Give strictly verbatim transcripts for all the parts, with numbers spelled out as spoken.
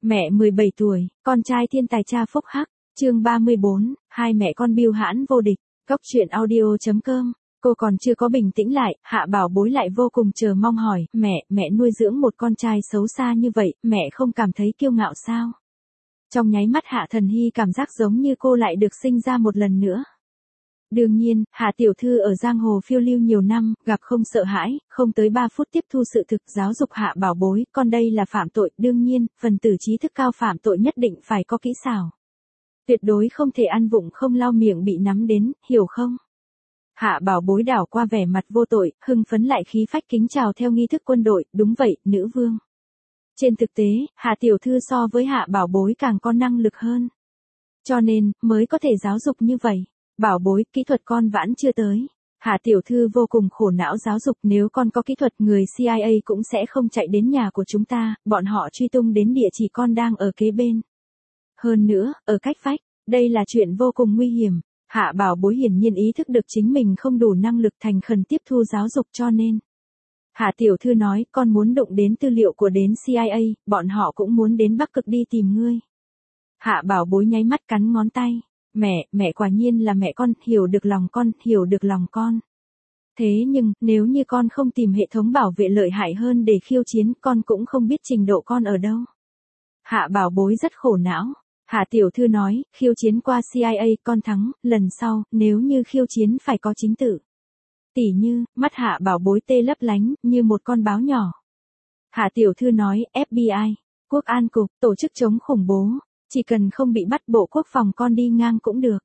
Mẹ mười bảy tuổi, con trai thiên tài cha phúc hắc, chương ba mươi bốn, hai mẹ con bưu hãn vô địch, góc truyện audio chấm com. Cô còn chưa có bình tĩnh lại, Hạ Bảo Bối lại vô cùng chờ mong hỏi, mẹ, mẹ nuôi dưỡng một con trai xấu xa như vậy, mẹ không cảm thấy kiêu ngạo sao? Trong nháy mắt Hạ Thần Hy cảm giác giống như cô lại được sinh ra một lần nữa. Đương nhiên, Hạ tiểu thư ở giang hồ phiêu lưu nhiều năm, gặp không sợ hãi, không tới ba phút tiếp thu sự thực giáo dục Hạ Bảo Bối, con đây là phạm tội, đương nhiên, phần tử trí thức cao phạm tội nhất định phải có kỹ xảo. Tuyệt đối không thể ăn vụng không lau miệng bị nắm đến, hiểu không? Hạ Bảo Bối đảo qua vẻ mặt vô tội, hưng phấn lại khí phách kính chào theo nghi thức quân đội, đúng vậy, nữ vương. Trên thực tế, Hạ tiểu thư so với Hạ Bảo Bối càng có năng lực hơn. Cho nên, mới có thể giáo dục như vậy. Bảo Bối, kỹ thuật con vãn chưa tới. Hạ tiểu thư vô cùng khổ não giáo dục, nếu con có kỹ thuật người C I A cũng sẽ không chạy đến nhà của chúng ta, bọn họ truy tung đến địa chỉ con đang ở kế bên. Hơn nữa, ở cách vách, đây là chuyện vô cùng nguy hiểm. Hạ Bảo Bối hiển nhiên ý thức được chính mình không đủ năng lực thành khẩn tiếp thu giáo dục cho nên. Hạ tiểu thư nói, con muốn đụng đến tư liệu của đến C I A, bọn họ cũng muốn đến Bắc Cực đi tìm ngươi. Hạ Bảo Bối nháy mắt cắn ngón tay. Mẹ, mẹ quả nhiên là mẹ con, hiểu được lòng con, hiểu được lòng con. Thế nhưng, nếu như con không tìm hệ thống bảo vệ lợi hại hơn để khiêu chiến, con cũng không biết trình độ con ở đâu. Hạ Bảo Bối rất khổ não. Hạ tiểu thư nói, khiêu chiến qua C I A con thắng, lần sau, nếu như khiêu chiến phải có chính tự. Tỉ như, mắt Hạ Bảo Bối tê lấp lánh, như một con báo nhỏ. Hạ tiểu thư nói, F B I, Quốc an cục, tổ chức chống khủng bố. Chỉ cần không bị bắt bộ quốc phòng con đi ngang cũng được.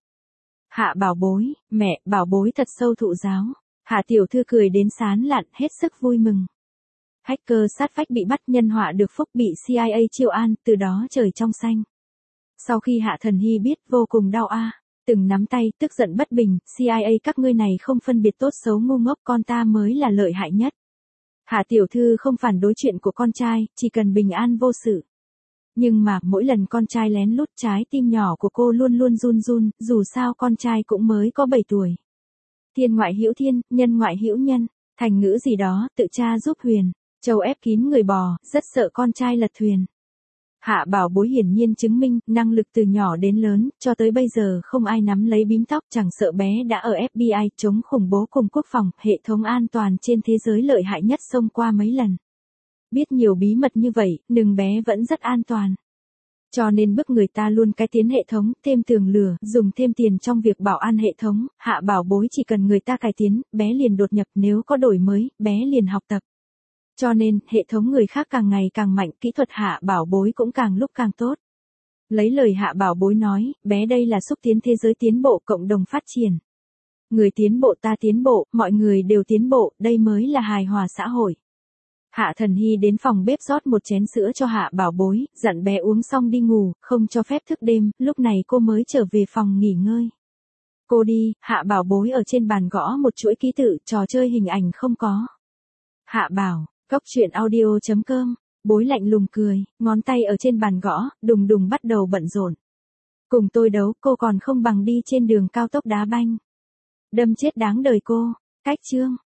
Hạ Bảo Bối, mẹ, Bảo Bối thật sâu thụ giáo. Hạ tiểu thư cười đến sán lạn, hết sức vui mừng. Hacker sát vách bị bắt, nhân họa được phúc, bị C I A chiêu an, từ đó trời trong xanh. Sau khi Hạ Thần Hy biết, vô cùng đau a, từng nắm tay, tức giận bất bình, C I A các ngươi này không phân biệt tốt xấu ngu ngốc, con ta mới là lợi hại nhất. Hạ tiểu thư không phản đối chuyện của con trai, chỉ cần bình an vô sự. Nhưng mà, mỗi lần con trai lén lút, trái tim nhỏ của cô luôn luôn run run, dù sao con trai cũng mới có bảy tuổi. Thiên ngoại hữu thiên, nhân ngoại hữu nhân, thành ngữ gì đó, tự cha giúp huyền, châu ép kín người bò, rất sợ con trai lật thuyền. Hạ Bảo Bối hiển nhiên chứng minh, năng lực từ nhỏ đến lớn, cho tới bây giờ không ai nắm lấy bím tóc, chẳng sợ bé đã ở F B I, chống khủng bố cùng quốc phòng, hệ thống an toàn trên thế giới lợi hại nhất xông qua mấy lần. Biết nhiều bí mật như vậy, nừng bé vẫn rất an toàn. Cho nên bức người ta luôn cải tiến hệ thống, thêm tường lửa, dùng thêm tiền trong việc bảo an hệ thống, Hạ Bảo Bối chỉ cần người ta cải tiến, bé liền đột nhập, nếu có đổi mới, bé liền học tập. Cho nên, hệ thống người khác càng ngày càng mạnh, kỹ thuật Hạ Bảo Bối cũng càng lúc càng tốt. Lấy lời Hạ Bảo Bối nói, bé đây là xúc tiến thế giới tiến bộ, cộng đồng phát triển. Người tiến bộ ta tiến bộ, mọi người đều tiến bộ, đây mới là hài hòa xã hội. Hạ Thần Hy đến phòng bếp rót một chén sữa cho Hạ Bảo Bối, dặn bé uống xong đi ngủ, không cho phép thức đêm, lúc này cô mới trở về phòng nghỉ ngơi. Cô đi, Hạ Bảo Bối ở trên bàn gõ một chuỗi ký tự, trò chơi hình ảnh không có. Hạ Bảo, góc truyện audio chấm com, Bối lạnh lùng cười, ngón tay ở trên bàn gõ, đùng đùng bắt đầu bận rộn. Cùng tôi đấu, cô còn không bằng đi trên đường cao tốc đá banh. Đâm chết đáng đời cô, cách chương.